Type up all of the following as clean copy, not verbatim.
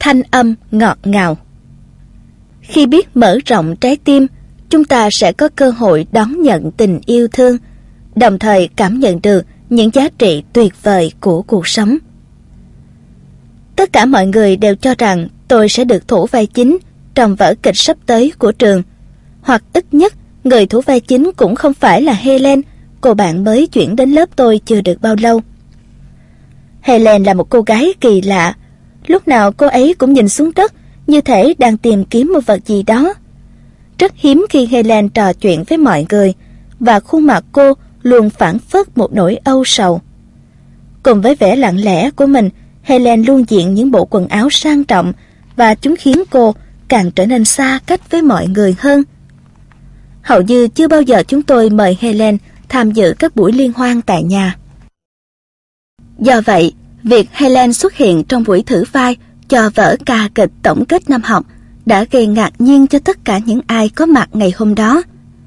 thanh âm ngọt ngào. Khi biết mở rộng trái tim, chúng ta sẽ có cơ hội đón nhận tình yêu thương, đồng thời cảm nhận được những giá trị tuyệt vời của cuộc sống. Tất cả mọi người đều cho rằng tôi sẽ được thủ vai chính trong vở kịch sắp tới của trường, hoặc ít nhất người thủ vai chính cũng không phải là Helen, cô bạn mới chuyển đến lớp tôi chưa được bao lâu. Helen là một cô gái kỳ lạ, lúc nào cô ấy cũng nhìn xuống đất như thể đang tìm kiếm một vật gì đó. Rất hiếm khi Helen trò chuyện với mọi người, và khuôn mặt cô luôn phảng phất một nỗi âu sầu. Cùng với vẻ lặng lẽ của mình, Helen luôn diện những bộ quần áo sang trọng, và chúng khiến cô càng trở nên xa cách với mọi người hơn. Hầu như chưa bao giờ chúng tôi mời Helen tham dự các buổi liên hoan tại nhà. Do vậy, việc Helen xuất hiện trong buổi thử vai cho vở ca kịch tổng kết năm học đã gây ngạc nhiên cho tất cả những ai có mặt ngày hôm đó.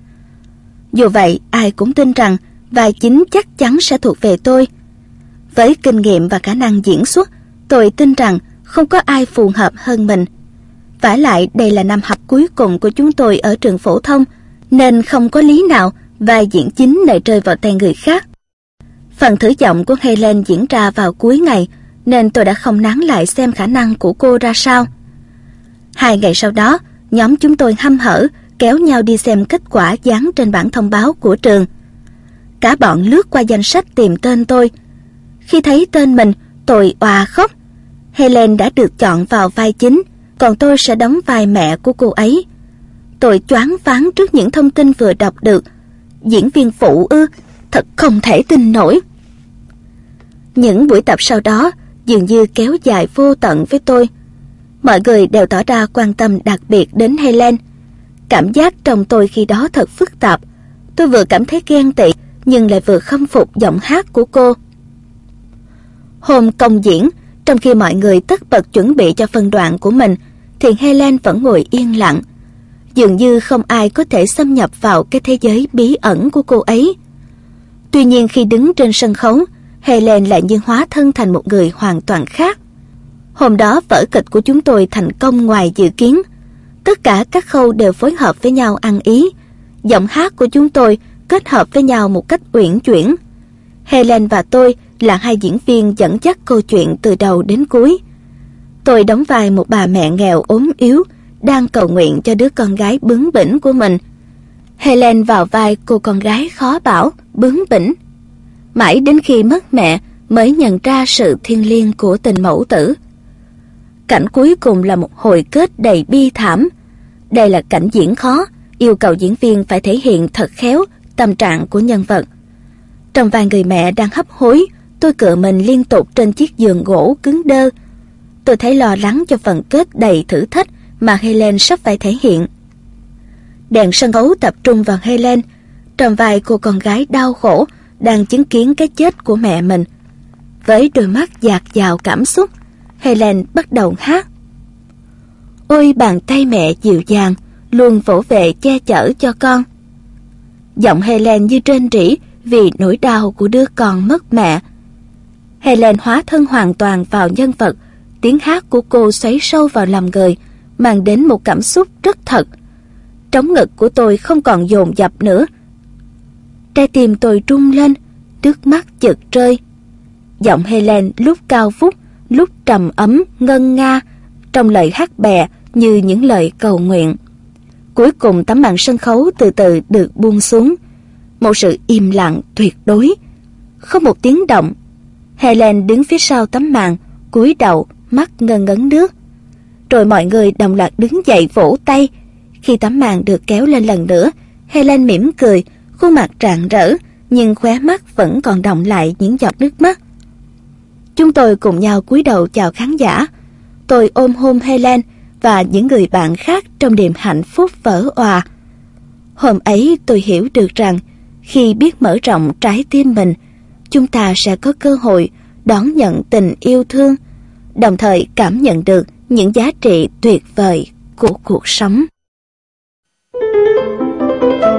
Dù vậy, ai cũng tin rằng vai chính chắc chắn sẽ thuộc về tôi. Với kinh nghiệm và khả năng diễn xuất, tôi tin rằng không có ai phù hợp hơn mình. Vả lại, đây là năm học cuối cùng của chúng tôi ở trường phổ thông, nên không có lý nào vai diễn chính lại rơi vào tay người khác. Phần thử giọng của Helen diễn ra vào cuối ngày, nên tôi đã không nán lại xem khả năng của cô ra sao. 2 ngày sau đó, nhóm chúng tôi hăm hở kéo nhau đi xem kết quả dán trên bảng thông báo của trường. Cả bọn lướt qua danh sách tìm tên tôi. Khi thấy tên mình, tôi òa khóc. Helen đã được chọn vào vai chính, còn tôi sẽ đóng vai mẹ của cô ấy. Tôi choáng váng trước những thông tin vừa đọc được. Diễn viên phụ ư? Thật không thể tin nổi. Những buổi tập sau đó dường như kéo dài vô tận với tôi. Mọi người đều tỏ ra quan tâm đặc biệt đến Helen. Cảm giác trong tôi khi đó thật phức tạp. Tôi vừa cảm thấy ghen tị, nhưng lại vừa khâm phục giọng hát của cô. Hôm công diễn, trong khi mọi người tất bật chuẩn bị cho phân đoạn của mình, thì Helen vẫn ngồi yên lặng. Dường như không ai có thể xâm nhập vào cái thế giới bí ẩn của cô ấy. Tuy nhiên khi đứng trên sân khấu, Helen lại như hóa thân thành một người hoàn toàn khác. Hôm đó vở kịch của chúng tôi thành công ngoài dự kiến. Tất cả các khâu đều phối hợp với nhau ăn ý. Giọng hát của chúng tôi kết hợp với nhau một cách uyển chuyển. Helen và tôi là 2 diễn viên dẫn dắt câu chuyện từ đầu đến cuối. Tôi đóng vai một bà mẹ nghèo ốm yếu, đang cầu nguyện cho đứa con gái bướng bỉnh của mình. Helen vào vai cô con gái khó bảo, bướng bỉnh. Mãi đến khi mất mẹ mới nhận ra sự thiêng liêng của tình mẫu tử. Cảnh cuối cùng là một hồi kết đầy bi thảm. Đây là cảnh diễn khó, yêu cầu diễn viên phải thể hiện thật khéo tâm trạng của nhân vật. Trong vai người mẹ đang hấp hối, tôi cựa mình liên tục trên chiếc giường gỗ cứng đơ. Tôi thấy lo lắng cho phần kết đầy thử thách mà Helen sắp phải thể hiện. Đèn sân khấu tập trung vào Helen, trong vai cô con gái đau khổ đang chứng kiến cái chết của mẹ mình. Với đôi mắt dạt dào cảm xúc, Helen bắt đầu hát. Ôi bàn tay mẹ dịu dàng, luôn vỗ về che chở cho con. Giọng Helen như rên rỉ vì nỗi đau của đứa con mất mẹ. Helen hóa thân hoàn toàn vào nhân vật, tiếng hát của cô xoáy sâu vào lòng người, mang đến một cảm xúc rất thật. Trống ngực của tôi không còn dồn dập nữa. Trái tim tôi rung lên, nước mắt chực rơi. Giọng Helen lúc cao vút, lúc trầm ấm ngân nga, trong lời hát bè như những lời cầu nguyện. Cuối cùng tấm màn sân khấu từ từ được buông xuống. Một sự im lặng tuyệt đối, không một tiếng động. Helen đứng phía sau tấm màn, cúi đầu, mắt ngân ngấn nước. Rồi mọi người đồng loạt đứng dậy vỗ tay. Khi tấm màn được kéo lên lần nữa, Helen mỉm cười, khuôn mặt rạng rỡ, nhưng khóe mắt vẫn còn đọng lại những giọt nước mắt. Chúng tôi cùng nhau cúi đầu chào khán giả. Tôi ôm hôn Helen và những người bạn khác trong niềm hạnh phúc vỡ òa. Hôm ấy tôi hiểu được rằng khi biết mở rộng trái tim mình, chúng ta sẽ có cơ hội đón nhận tình yêu thương, đồng thời cảm nhận được những giá trị tuyệt vời của cuộc sống.